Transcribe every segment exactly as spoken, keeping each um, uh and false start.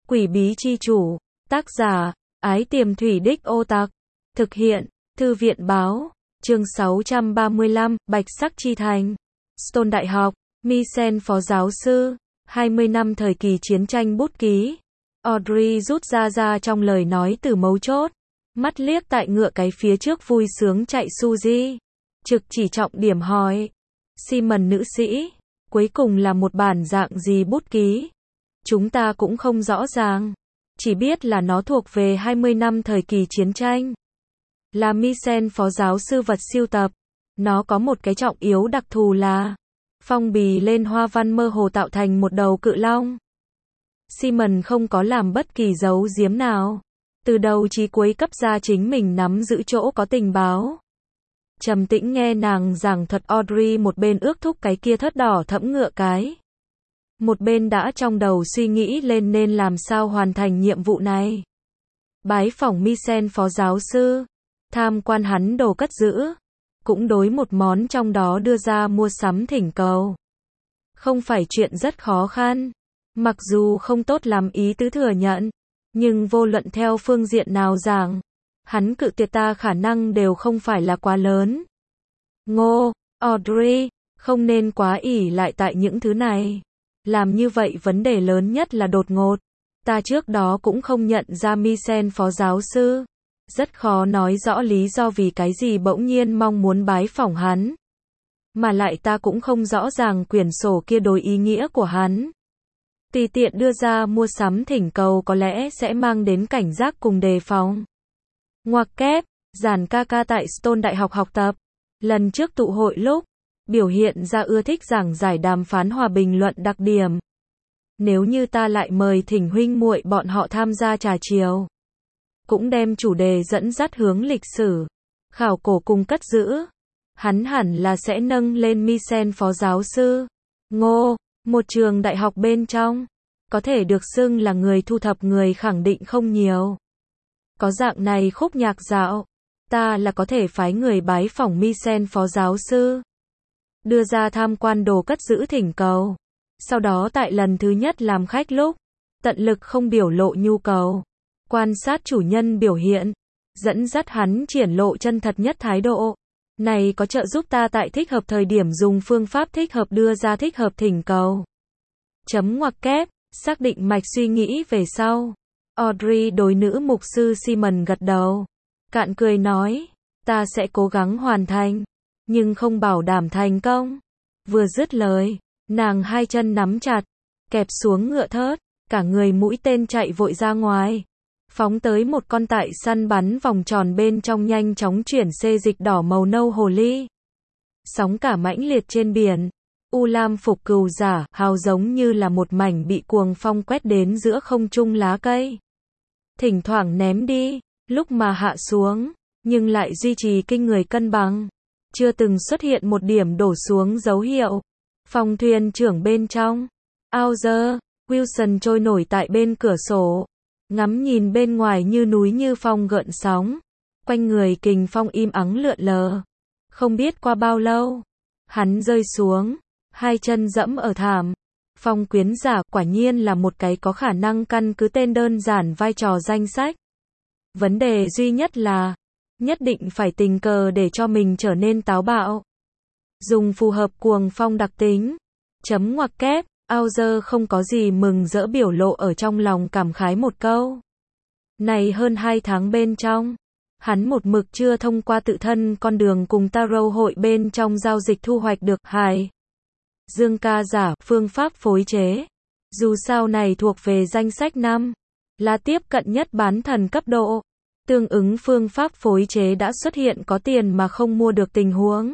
Quỷ bí chi chủ, tác giả, Ái Tiềm Thủy Đích Ô Tặc, thực hiện, Thư viện báo, chương sáu trăm ba mươi lăm, Bạch Sắc Chi Thành, Stone Đại học, Mycen phó giáo sư, hai mươi năm thời kỳ chiến tranh bút ký. Audrey rút ra ra trong lời nói từ mấu chốt, mắt liếc tại ngựa cái phía trước vui sướng chạy Suzy, trực chỉ trọng điểm hỏi, Simon nữ sĩ, cuối cùng là một bản dạng gì bút ký? Chúng ta cũng không rõ ràng, chỉ biết là nó thuộc về hai mươi năm thời kỳ chiến tranh. Là Mycen phó giáo sư vật sưu tập, nó có một cái trọng yếu đặc thù là phong bì lên hoa văn mơ hồ tạo thành một đầu cự long. Simon không có làm bất kỳ dấu giếm nào, từ đầu chí cuối cấp ra chính mình nắm giữ chỗ có tình báo. Trầm tĩnh nghe nàng giảng thuật. Audrey một bên ước thúc cái kia thớt đỏ thẫm ngựa cái, một bên đã trong đầu suy nghĩ lên nên làm sao hoàn thành nhiệm vụ này. Bái phỏng Mycen phó giáo sư, tham quan hắn đồ cất giữ, cũng đối một món trong đó đưa ra mua sắm thỉnh cầu. Không phải chuyện rất khó khăn, mặc dù không tốt lắm ý tứ thừa nhận, nhưng vô luận theo phương diện nào giảng, hắn cự tuyệt ta khả năng đều không phải là quá lớn. Ngô, Audrey, không nên quá ỷ lại tại những thứ này. Làm như vậy vấn đề lớn nhất là đột ngột. Ta trước đó cũng không nhận ra Mycen phó giáo sư. Rất khó nói rõ lý do vì cái gì bỗng nhiên mong muốn bái phỏng hắn. Mà lại ta cũng không rõ ràng quyển sổ kia đối ý nghĩa của hắn. Tùy tiện đưa ra mua sắm thỉnh cầu có lẽ sẽ mang đến cảnh giác cùng đề phòng. Ngoặc kép, Giản ca ca tại Stone Đại học học tập. Lần trước tụ hội lúc, biểu hiện ra ưa thích giảng giải đàm phán hòa bình luận đặc điểm. Nếu như ta lại mời thỉnh huynh muội bọn họ tham gia trà chiều, cũng đem chủ đề dẫn dắt hướng lịch sử, khảo cổ cùng cất giữ, hắn hẳn là sẽ nâng lên Mycen phó giáo sư. Ngô, một trường đại học bên trong, có thể được xưng là người thu thập người khẳng định không nhiều. Có dạng này khúc nhạc dạo, ta là có thể phái người bái phỏng Mycen phó giáo sư, đưa ra tham quan đồ cất giữ thỉnh cầu. Sau đó tại lần thứ nhất làm khách lúc, tận lực không biểu lộ nhu cầu, quan sát chủ nhân biểu hiện, dẫn dắt hắn triển lộ chân thật nhất thái độ. Này có trợ giúp ta tại thích hợp thời điểm dùng phương pháp thích hợp đưa ra thích hợp thỉnh cầu. Chấm ngoặc kép, xác định mạch suy nghĩ về sau. Audrey đối nữ mục sư Simon gật đầu, cạn cười nói, ta sẽ cố gắng hoàn thành, nhưng không bảo đảm thành công. Vừa dứt lời, nàng hai chân nắm chặt, kẹp xuống ngựa thớt, cả người mũi tên chạy vội ra ngoài, phóng tới một con tại săn bắn vòng tròn bên trong nhanh chóng chuyển xê dịch đỏ màu nâu hồ ly. Sóng cả mãnh liệt trên biển, u lam phục cừu giả, hào giống như là một mảnh bị cuồng phong quét đến giữa không trung lá cây. Thỉnh thoảng ném đi, lúc mà hạ xuống, nhưng lại duy trì kinh người cân bằng. Chưa từng xuất hiện một điểm đổ xuống dấu hiệu. Phòng thuyền trưởng bên trong, Auger, Wilson trôi nổi tại bên cửa sổ, ngắm nhìn bên ngoài như núi như phong gợn sóng, quanh người kình phong im ắng lượn lờ. Không biết qua bao lâu, hắn rơi xuống, hai chân dẫm ở thảm. Phong quyến giả quả nhiên là một cái có khả năng căn cứ tên đơn giản vai trò danh sách. Vấn đề duy nhất là, nhất định phải tình cờ để cho mình trở nên táo bạo. Dùng phù hợp cuồng phong đặc tính. Chấm ngoặc kép, Auger không có gì mừng rỡ biểu lộ ở trong lòng cảm khái một câu. Này hơn hai tháng bên trong, hắn một mực chưa thông qua tự thân con đường cùng Tarot hội bên trong giao dịch thu hoạch được hài dương ca giả phương pháp phối chế. Dù sao này thuộc về danh sách năm, là tiếp cận nhất bán thần cấp độ. Tương ứng phương pháp phối chế đã xuất hiện có tiền mà không mua được tình huống.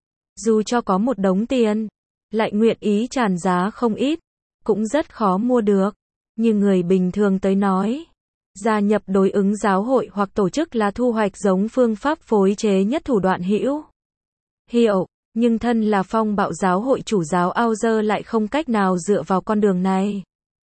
Dù cho có một đống tiền, lại nguyện ý tràn giá không ít, cũng rất khó mua được. Như người bình thường tới nói, gia nhập đối ứng giáo hội hoặc tổ chức là thu hoạch giống phương pháp phối chế nhất thủ đoạn hữu hiệu, nhưng thân là phong bạo giáo hội chủ giáo Auger lại không cách nào dựa vào con đường này.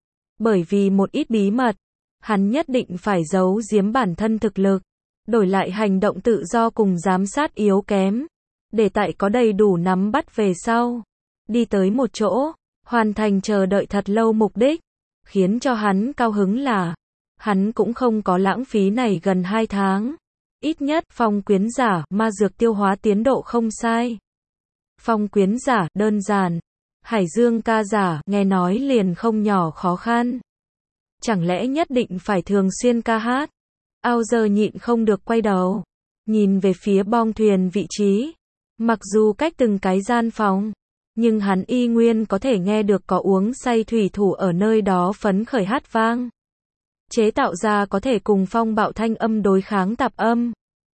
Bởi vì một ít bí mật, hắn nhất định phải giấu giếm bản thân thực lực, đổi lại hành động tự do cùng giám sát yếu kém, để tại có đầy đủ nắm bắt về sau, đi tới một chỗ, hoàn thành chờ đợi thật lâu mục đích. Khiến cho hắn cao hứng là, hắn cũng không có lãng phí này gần hai tháng. Ít nhất, phong quyến giả, ma dược tiêu hóa tiến độ không sai. Phong quyến giả, đơn giản. Hải dương ca giả, nghe nói liền không nhỏ khó khăn. Chẳng lẽ nhất định phải thường xuyên ca hát? Ao giờ nhịn không được quay đầu. Nhìn về phía bong thuyền vị trí. Mặc dù cách từng cái gian phòng. Nhưng hắn y nguyên có thể nghe được có uống say thủy thủ ở nơi đó phấn khởi hát vang. Chế tạo ra có thể cùng phong bạo thanh âm đối kháng tạp âm.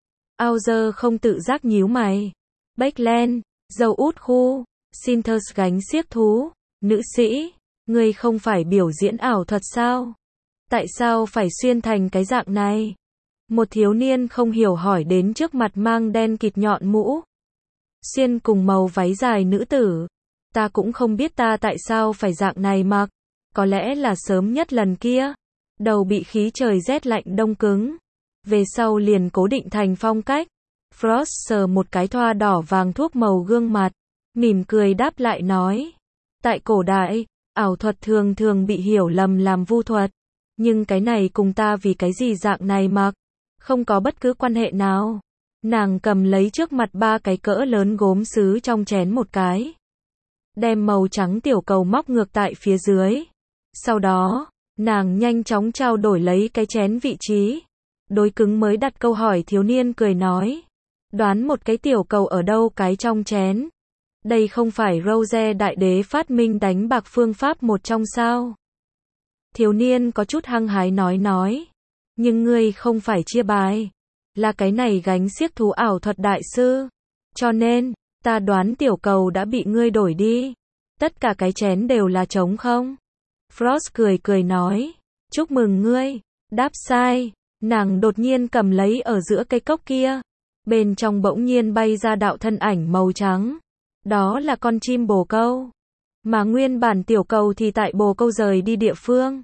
Ao giờ không tự giác nhíu mày. Beckland, dầu út khu, Sinthers gánh xiếc thú, nữ sĩ, ngươi không phải biểu diễn ảo thuật sao? Tại sao phải xuyên thành cái dạng này? Một thiếu niên không hiểu hỏi đến trước mặt mang đen kịt nhọn mũ. Xuyên cùng màu váy dài nữ tử. Ta cũng không biết ta tại sao phải dạng này mặc. Có lẽ là sớm nhất lần kia. Đầu bị khí trời rét lạnh đông cứng. Về sau liền cố định thành phong cách. Frost sờ một cái thoa đỏ vàng thuốc màu gương mặt. Mỉm cười đáp lại nói. Tại cổ đại, ảo thuật thường thường bị hiểu lầm làm vu thuật. Nhưng cái này cùng ta vì cái gì dạng này mặc. Không có bất cứ quan hệ nào. Nàng cầm lấy trước mặt ba cái cỡ lớn gốm sứ trong chén một cái. Đem màu trắng tiểu cầu móc ngược tại phía dưới. Sau đó, nàng nhanh chóng trao đổi lấy cái chén vị trí. Đối cứng mới đặt câu hỏi thiếu niên cười nói. Đoán một cái tiểu cầu ở đâu cái trong chén. Đây không phải Rose đại đế phát minh đánh bạc phương pháp một trong sao. Thiếu niên có chút hăng hái nói nói. Nhưng ngươi không phải chia bài. Là cái này gánh xiếc thú ảo thuật đại sư. Cho nên, ta đoán tiểu cầu đã bị ngươi đổi đi. Tất cả cái chén đều là trống không? Frost cười cười nói. Chúc mừng ngươi. Đáp sai. Nàng đột nhiên cầm lấy ở giữa cây cốc kia. Bên trong bỗng nhiên bay ra đạo thân ảnh màu trắng. Đó là con chim bồ câu. Mà nguyên bản tiểu cầu thì tại bồ câu rời đi địa phương.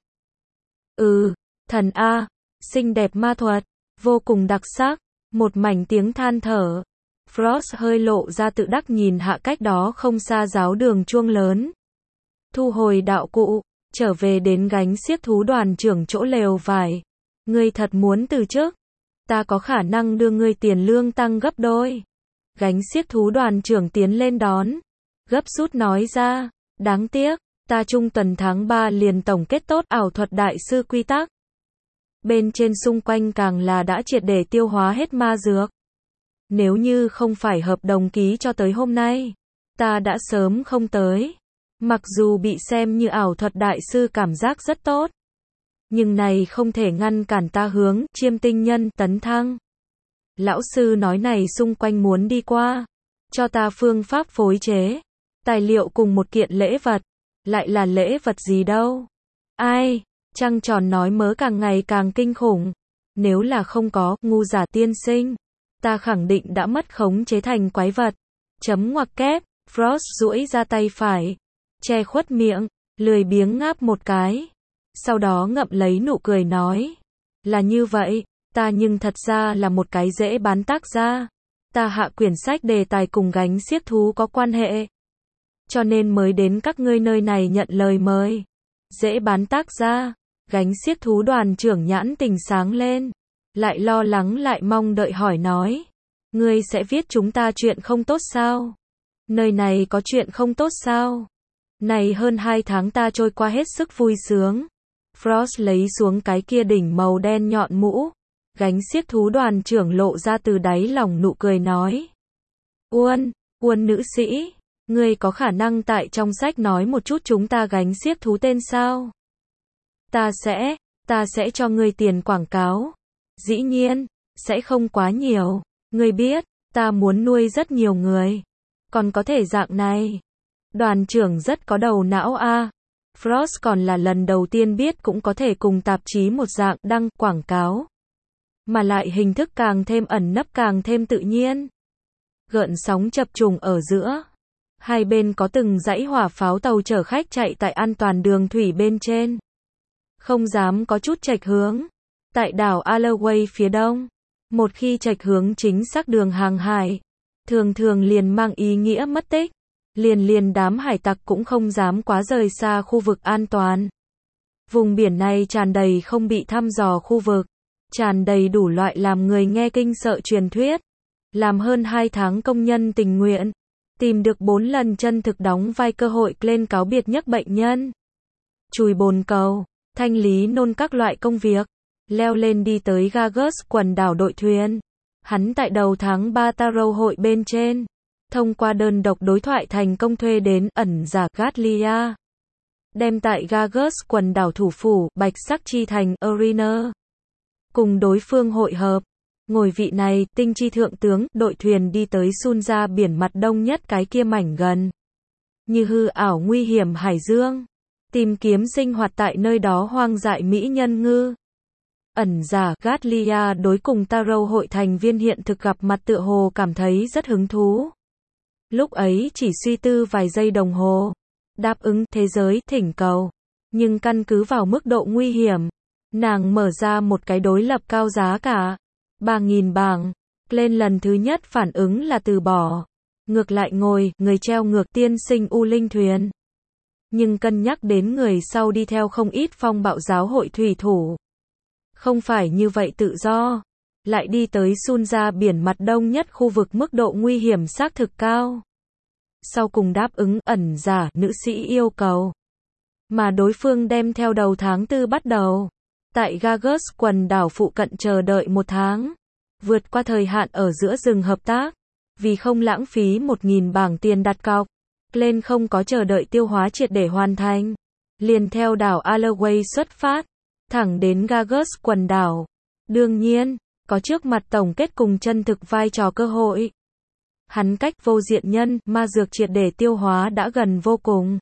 Ừ, thần A, xinh đẹp ma thuật, vô cùng đặc sắc, một mảnh tiếng than thở. Frost hơi lộ ra tự đắc nhìn hạ cách đó không xa giáo đường chuông lớn. Thu hồi đạo cụ, trở về đến gánh xiếc thú đoàn trưởng chỗ lều vải. Ngươi thật muốn từ chức? Ta có khả năng đưa ngươi tiền lương tăng gấp đôi. Gánh xiếc thú đoàn trưởng tiến lên đón. Gấp rút nói ra, đáng tiếc, ta trung tuần tháng ba liền tổng kết tốt ảo thuật đại sư quy tắc. Bên trên xung quanh càng là đã triệt để tiêu hóa hết ma dược. Nếu như không phải hợp đồng ký cho tới hôm nay, ta đã sớm không tới. Mặc dù bị xem như ảo thuật đại sư cảm giác rất tốt. Nhưng này không thể ngăn cản ta hướng chiêm tinh nhân tấn thăng. Lão sư nói này xung quanh muốn đi qua. Cho ta phương pháp phối chế. Tài liệu cùng một kiện lễ vật. Lại là lễ vật gì đâu. Ai, trăng tròn nói mớ càng ngày càng kinh khủng. Nếu là không có, ngu giả tiên sinh. Ta khẳng định đã mất khống chế thành quái vật. Chấm ngoặc kép, Frost duỗi ra tay phải. Che khuất miệng, lười biếng ngáp một cái. Sau đó ngậm lấy nụ cười nói. Là như vậy, ta nhưng thật ra là một cái dễ bán tác gia. Ta hạ quyển sách đề tài cùng gánh xiếc thú có quan hệ. Cho nên mới đến các ngươi nơi này nhận lời mời. Dễ bán tác gia, gánh xiếc thú đoàn trưởng nhãn tình sáng lên. Lại lo lắng lại mong đợi hỏi nói. Ngươi sẽ viết chúng ta chuyện không tốt sao? Nơi này có chuyện không tốt sao? Này hơn hai tháng ta trôi qua hết sức vui sướng. Frost lấy xuống cái kia đỉnh màu đen nhọn mũ. Gánh xiếc thú đoàn trưởng lộ ra từ đáy lòng nụ cười nói. Uôn, Uôn nữ sĩ, ngươi có khả năng tại trong sách nói một chút chúng ta gánh xiếc thú tên sao? Ta sẽ, ta sẽ cho ngươi tiền quảng cáo. Dĩ nhiên, sẽ không quá nhiều. Ngươi biết, ta muốn nuôi rất nhiều người. Còn có thể dạng này. Đoàn trưởng rất có đầu não a. À. Frost còn là lần đầu tiên biết cũng có thể cùng tạp chí một dạng đăng quảng cáo. Mà lại hình thức càng thêm ẩn nấp càng thêm tự nhiên. Gợn sóng chập trùng ở giữa. Hai bên có từng dãy hỏa pháo tàu chở khách chạy tại an toàn đường thủy bên trên. Không dám có chút chệch hướng. Tại đảo Alloway phía đông. Một khi chệch hướng chính xác đường hàng hải. Thường thường liền mang ý nghĩa mất tích. Liền liền đám hải tặc cũng không dám quá rời xa khu vực an toàn. Vùng biển này tràn đầy không bị thăm dò khu vực, tràn đầy đủ loại làm người nghe kinh sợ truyền thuyết. Làm hơn hai tháng công nhân tình nguyện, tìm được bốn lần chân thực đóng vai cơ hội lên cáo biệt nhấc bệnh nhân, chùi bồn cầu, thanh lý nôn các loại công việc, leo lên đi tới Gargus quần đảo đội thuyền. Hắn tại đầu tháng ba Tarot hội bên trên, thông qua đơn độc đối thoại thành công thuê đến ẩn giả Gatlia, đem tại Gargus quần đảo thủ phủ Bạch Sắc Chi Thành Arena, cùng đối phương hội hợp. Ngồi vị này, tinh chi thượng tướng, đội thuyền đi tới Sun ra biển mặt đông nhất cái kia mảnh gần như hư ảo nguy hiểm hải dương, tìm kiếm sinh hoạt tại nơi đó hoang dại mỹ nhân ngư. Ẩn giả Gatlia đối cùng Tarot hội thành viên hiện thực gặp mặt tựa hồ cảm thấy rất hứng thú. Lúc ấy chỉ suy tư vài giây đồng hồ, đáp ứng thế giới thỉnh cầu, nhưng căn cứ vào mức độ nguy hiểm, nàng mở ra một cái đối lập cao giá cả ba nghìn bảng. Lên lần thứ nhất phản ứng là từ bỏ, ngược lại ngồi người treo ngược tiên sinh U Linh thuyền. Nhưng cân nhắc đến người sau đi theo không ít phong bạo giáo hội thủy thủ, không phải như vậy tự do, lại đi tới Sun ra biển mặt đông nhất khu vực mức độ nguy hiểm xác thực cao. Sau cùng đáp ứng ẩn giả nữ sĩ yêu cầu, mà đối phương đem theo đầu tháng tư bắt đầu tại Gargus quần đảo phụ cận chờ đợi một tháng, vượt qua thời hạn ở giữa rừng hợp tác, vì không lãng phí một nghìn bảng tiền đặt cọc. Lên không có chờ đợi tiêu hóa triệt để hoàn thành, liền theo đảo Alloway xuất phát, thẳng đến Gargus quần đảo. Đương nhiên, có trước mặt tổng kết cùng chân thực vai trò cơ hội. Hắn cách vô diện nhân, ma dược triệt để tiêu hóa đã gần vô cùng.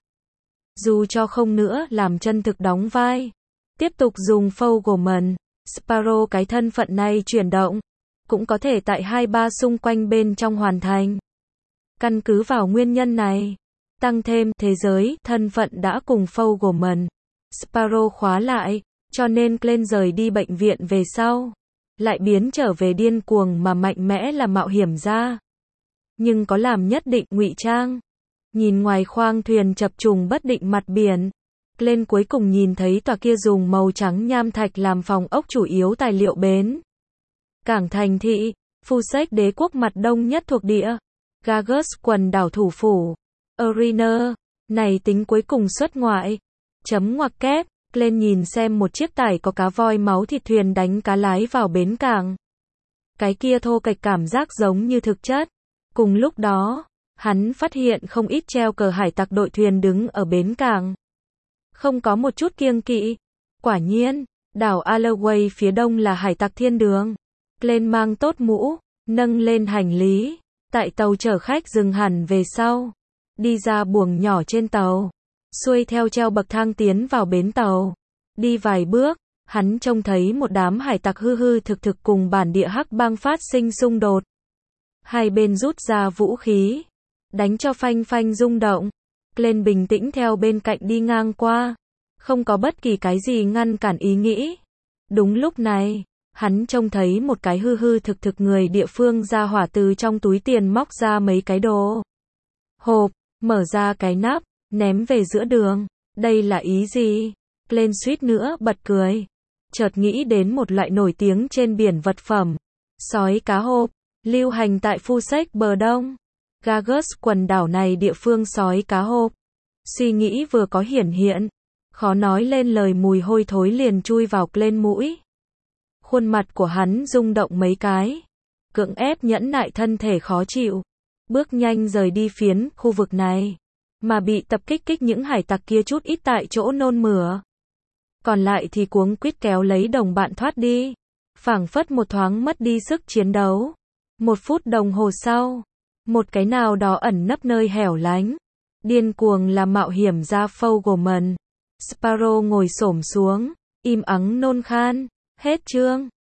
Dù cho không nữa làm chân thực đóng vai, tiếp tục dùng Fogelman, Sparrow cái thân phận này chuyển động, cũng có thể tại hai ba xung quanh bên trong hoàn thành. Căn cứ vào nguyên nhân này, tăng thêm thế giới, thân phận đã cùng Fogelman, Sparrow khóa lại, cho nên Glenn rời đi bệnh viện về sau, lại biến trở về điên cuồng mà mạnh mẽ là mạo hiểm ra. Nhưng có làm nhất định ngụy trang. Nhìn ngoài khoang thuyền chập trùng bất định mặt biển, Glenn cuối cùng nhìn thấy tòa kia dùng màu trắng nham thạch làm phòng ốc chủ yếu tài liệu bến cảng thành thị, Fusek đế quốc mặt đông nhất thuộc địa, Gargus quần đảo thủ phủ, Arena, này tính cuối cùng xuất ngoại. Chấm ngoặc kép, Glenn nhìn xem một chiếc tải có cá voi máu thịt thuyền đánh cá lái vào bến cảng. Cái kia thô kệch cảm giác giống như thực chất. Cùng lúc đó, hắn phát hiện không ít treo cờ hải tặc đội thuyền đứng ở bến cảng. Không có một chút kiêng kỵ. Quả nhiên, đảo Alloway phía đông là hải tặc thiên đường. Glenn mang tốt mũ, nâng lên hành lý, tại tàu chở khách dừng hẳn về sau, đi ra buồng nhỏ trên tàu, xuôi theo treo bậc thang tiến vào bến tàu. Đi vài bước, hắn trông thấy một đám hải tặc hư hư thực thực cùng bản địa hắc bang phát sinh xung đột. Hai bên rút ra vũ khí, đánh cho phanh phanh rung động. Glenn bình tĩnh theo bên cạnh đi ngang qua, không có bất kỳ cái gì ngăn cản ý nghĩ. Đúng lúc này, hắn trông thấy một cái hư hư thực thực người địa phương ra hỏa từ trong túi tiền móc ra mấy cái đồ hộp, mở ra cái nắp, ném về giữa đường. Đây là ý gì? Glenn suýt nữa bật cười. Chợt nghĩ đến một loại nổi tiếng trên biển vật phẩm, sói cá hộp, lưu hành tại Fusek bờ đông. Gargus quần đảo này địa phương sói cá hộp. Suy nghĩ vừa có hiển hiện, khó nói lên lời mùi hôi thối liền chui vào Glenn mũi. Khuôn mặt của hắn rung động mấy cái, cưỡng ép nhẫn nại thân thể khó chịu, bước nhanh rời đi phiến khu vực này, mà bị tập kích kích những hải tặc kia chút ít tại chỗ nôn mửa. Còn lại thì cuống quýt kéo lấy đồng bạn thoát đi, phảng phất một thoáng mất đi sức chiến đấu. Một phút đồng hồ sau, một cái nào đó ẩn nấp nơi hẻo lánh, điên cuồng làm mạo hiểm ra Fogelman, Sparrow ngồi xổm xuống, im ắng nôn khan. Hết chương.